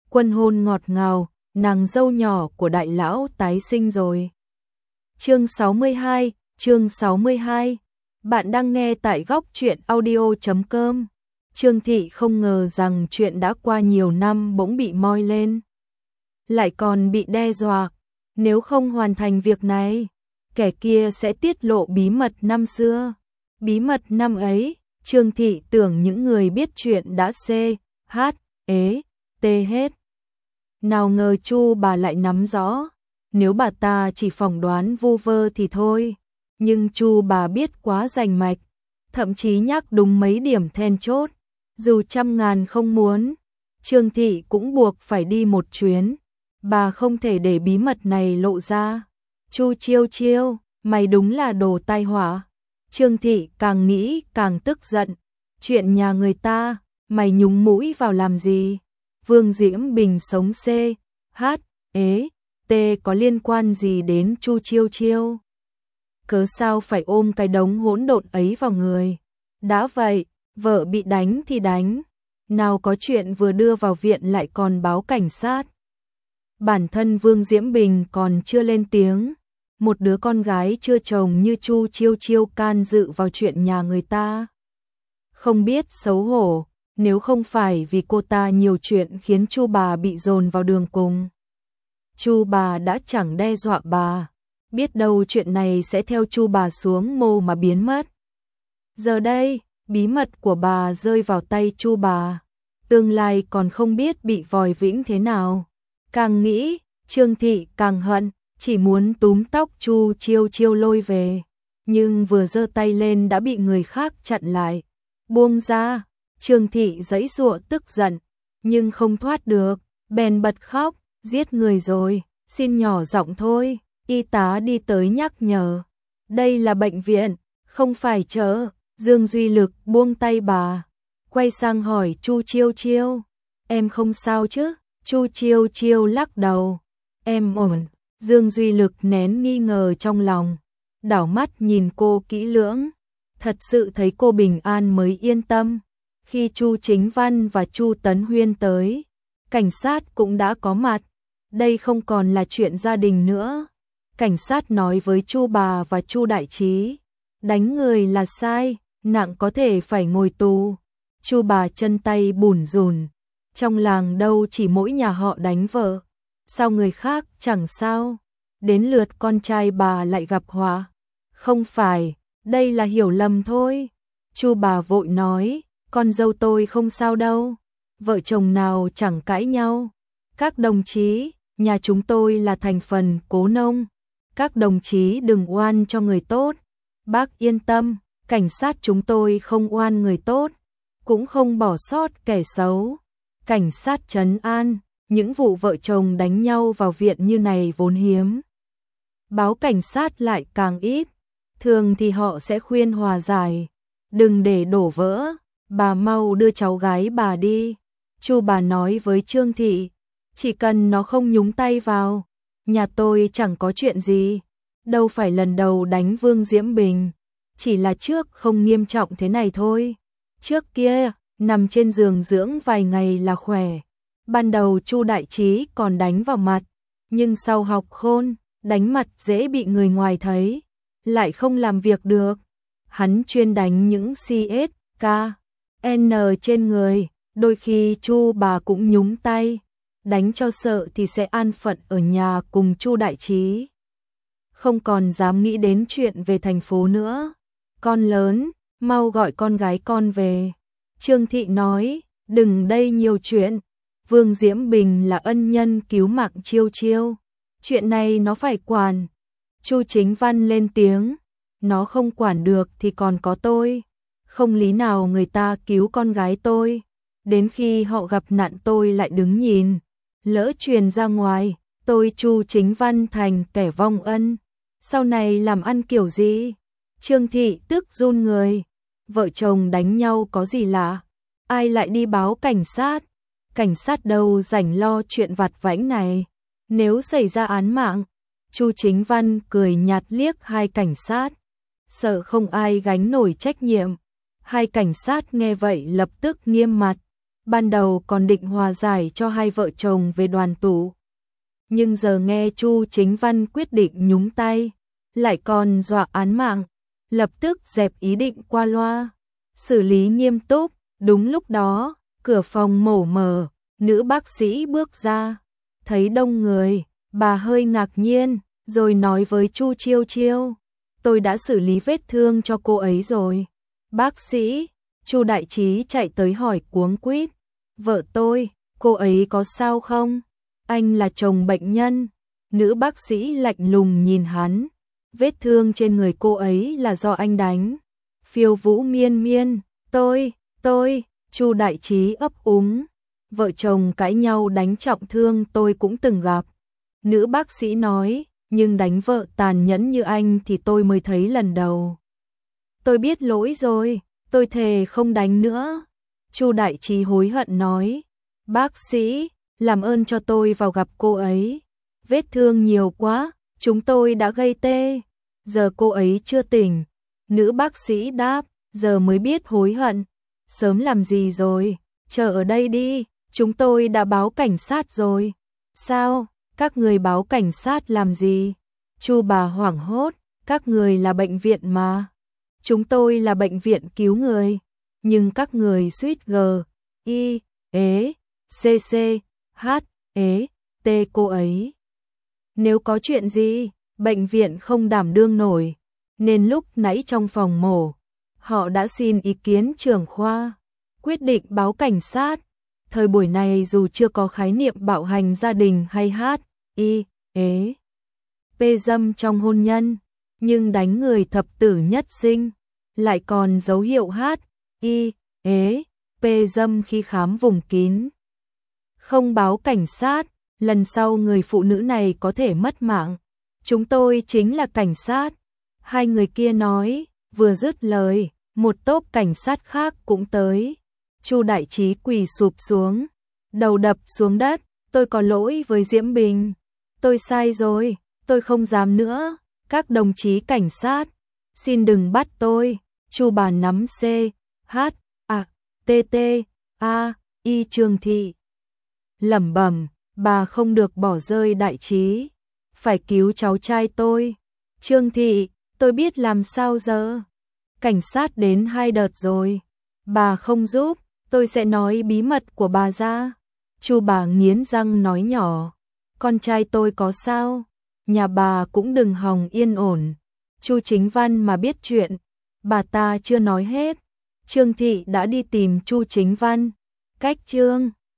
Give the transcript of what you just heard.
Quân hôn ngọt ngào, nàng dâu nhỏ của đại lão tái sinh rồi. Chương 62, chương 62. Bạn đang nghe tại góc truyện audio.com. Trương Thị không ngờ rằng chuyện đã qua nhiều năm bỗng bị moi lên. Lại còn bị đe dọa, nếu không hoàn thành việc này, kẻ kia sẽ tiết lộ bí mật năm xưa. Bí mật năm ấy, Trương Thị tưởng những người biết chuyện đã t hết. Nào ngờ Chu bà lại nắm rõ, nếu bà ta chỉ phỏng đoán vu vơ thì thôi, nhưng Chu bà biết quá rành mạch, thậm chí nhắc đúng mấy điểm then chốt, dù trăm ngàn không muốn, Trương Thị cũng buộc phải đi một chuyến, bà không thể để bí mật này lộ ra. Chu Chiêu Chiêu, mày đúng là đồ tai họa. Trương Thị càng nghĩ càng tức giận, chuyện nhà người ta, mày nhúng mũi vào làm gì? Vương Diễm Bình sống có liên quan gì đến Chu Chiêu Chiêu? Cớ sao phải ôm cái đống hỗn độn ấy vào người? Đã vậy, vợ bị đánh thì đánh, nào có chuyện vừa đưa vào viện lại còn báo cảnh sát. Bản thân Vương Diễm Bình còn chưa lên tiếng, một đứa con gái chưa chồng như Chu Chiêu Chiêu can dự vào chuyện nhà người ta. Không biết xấu hổ, nếu không phải vì cô ta nhiều chuyện khiến Chu bà bị dồn vào đường cùng. Chu bà đã chẳng đe dọa bà, biết đâu chuyện này sẽ theo Chu bà xuống mồ mà biến mất. Giờ đây, bí mật của bà rơi vào tay Chu bà, tương lai còn không biết bị vòi vĩnh thế nào. Càng nghĩ, Trương Thị càng hận, chỉ muốn túm tóc Chu Chiêu Chiêu lôi về, nhưng vừa giơ tay lên đã bị người khác chặn lại. Buông ra, Trương Thị giãy giụa tức giận, nhưng không thoát được, bèn bật khóc, giết người rồi, xin nhỏ giọng thôi. Y tá đi tới nhắc nhở, đây là bệnh viện, không phải chợ. Dương Duy Lực buông tay bà, quay sang hỏi Chu Chiêu Chiêu, em không sao chứ? Chu Chiêu Chiêu lắc đầu, em ổn. Dương Duy Lực nén nghi ngờ trong lòng, đảo mắt nhìn cô kỹ lưỡng, thật sự thấy cô bình an mới yên tâm. Khi Chu Chính Văn và Chu Tấn Huyên tới, cảnh sát cũng đã có mặt, đây không còn là chuyện gia đình nữa. Cảnh sát nói với Chu bà và Chu Đại Trí, đánh người là sai, nặng có thể phải ngồi tù. Chu bà chân tay bủn rủn, trong làng đâu chỉ mỗi nhà họ đánh vợ, sao người khác chẳng sao, đến lượt con trai bà lại gặp họa. Không phải, đây là hiểu lầm thôi. Chu bà vội nói, con dâu tôi không sao đâu, vợ chồng nào chẳng cãi nhau. Các đồng chí, nhà chúng tôi là thành phần cố nông, các đồng chí đừng oan cho người tốt. Bác yên tâm, cảnh sát chúng tôi không oan người tốt, cũng không bỏ sót kẻ xấu. Cảnh sát trấn an, những vụ vợ chồng đánh nhau vào viện như này vốn hiếm. Báo cảnh sát lại càng ít, thường thì họ sẽ khuyên hòa giải, đừng để đổ vỡ, bà mau đưa cháu gái bà đi. Chu bà nói với Trương Thị, chỉ cần nó không nhúng tay vào, nhà tôi chẳng có chuyện gì, đâu phải lần đầu đánh Vương Diễm Bình, chỉ là trước không nghiêm trọng thế này thôi. Trước kia, nằm trên giường dưỡng vài ngày là khỏe. Ban đầu Chu Đại Trí còn đánh vào mặt, nhưng sau học khôn, đánh mặt dễ bị người ngoài thấy, lại không làm việc được. Hắn chuyên đánh những CSKN trên người, đôi khi Chu bà cũng nhúng tay, đánh cho sợ thì sẽ an phận ở nhà cùng Chu Đại Trí. Không còn dám nghĩ đến chuyện về thành phố nữa. Con lớn, mau gọi con gái con về. Trương Thị nói, đừng đây nhiều chuyện. Vương Diễm Bình là ân nhân cứu mạng Chiêu Chiêu, chuyện này nó phải quản. Chu Chính Văn lên tiếng, nó không quản được thì còn có tôi, không lý nào người ta cứu con gái tôi, đến khi họ gặp nạn tôi lại đứng nhìn, lỡ truyền ra ngoài, tôi Chu Chính Văn thành kẻ vong ân, sau này làm ăn kiểu gì? Trương Thị tức run người, vợ chồng đánh nhau có gì lạ, ai lại đi báo cảnh sát? Cảnh sát đâu rảnh lo chuyện vặt vãnh này, nếu xảy ra án mạng. Chu Chính Văn cười nhạt liếc hai cảnh sát, sợ không ai gánh nổi trách nhiệm. Hai cảnh sát nghe vậy lập tức nghiêm mặt, ban đầu còn định hòa giải cho hai vợ chồng về đoàn tụ. Nhưng giờ nghe Chu Chính Văn quyết định nhúng tay, lại còn dọa án mạng, lập tức dẹp ý định qua loa, xử lý nghiêm túc. Đúng lúc đó, cửa phòng mổ mở, nữ bác sĩ bước ra, thấy đông người, bà hơi ngạc nhiên, rồi nói với Chu Chiêu Chiêu, tôi đã xử lý vết thương cho cô ấy rồi. Bác sĩ, Chu Đại Trí chạy tới hỏi cuống quýt, vợ tôi, cô ấy có sao không? Anh là chồng bệnh nhân. Nữ bác sĩ lạnh lùng nhìn hắn, vết thương trên người cô ấy là do anh đánh. Phiêu Vũ miên miên, tôi, Chu Đại Trí ấp úng, vợ chồng cãi nhau đánh trọng thương tôi cũng từng gặp. Nữ bác sĩ nói, nhưng đánh vợ tàn nhẫn như anh thì tôi mới thấy lần đầu. Tôi biết lỗi rồi, tôi thề không đánh nữa. Chu Đại Trí hối hận nói, bác sĩ, làm ơn cho tôi vào gặp cô ấy. Vết thương nhiều quá, chúng tôi đã gây tê. Giờ cô ấy chưa tỉnh. Nữ bác sĩ đáp, giờ mới biết hối hận. Sớm làm gì rồi, chờ ở đây đi, chúng tôi đã báo cảnh sát rồi. Sao, các người báo cảnh sát làm gì? Chu bà hoảng hốt, các người là bệnh viện mà. Chúng tôi là bệnh viện cứu người, nhưng các người suýt T cô ấy. Nếu có chuyện gì, bệnh viện không đảm đương nổi, nên lúc nãy trong phòng mổ, họ đã xin ý kiến trưởng khoa, quyết định báo cảnh sát. Thời buổi này dù chưa có khái niệm bạo hành gia đình hay dâm trong hôn nhân, nhưng đánh người thập tử nhất sinh, lại còn dấu hiệu dâm khi khám vùng kín. Không báo cảnh sát, lần sau người phụ nữ này có thể mất mạng. Chúng tôi chính là cảnh sát. Hai người kia nói, vừa dứt lời, một tốp cảnh sát khác cũng tới. Chu Đại Trí quỳ sụp xuống, đầu đập xuống đất, tôi có lỗi với Diễm Bình. Tôi sai rồi, tôi không dám nữa. Các đồng chí cảnh sát, xin đừng bắt tôi. Chu bà nắm Trương Thị. Lẩm bẩm, bà không được bỏ rơi Đại Trí, phải cứu cháu trai tôi. Trương Thị, tôi biết làm sao giờ. Cảnh sát đến 2 đợt rồi, bà không giúp, tôi sẽ nói bí mật của bà ra. Chu bà nghiến răng nói nhỏ, con trai tôi có sao? Nhà bà cũng đừng hòng yên ổn. Chu Chính Văn mà biết chuyện, bà ta chưa nói hết. Trương Thị đã đi tìm Chu Chính Văn. Cách Trương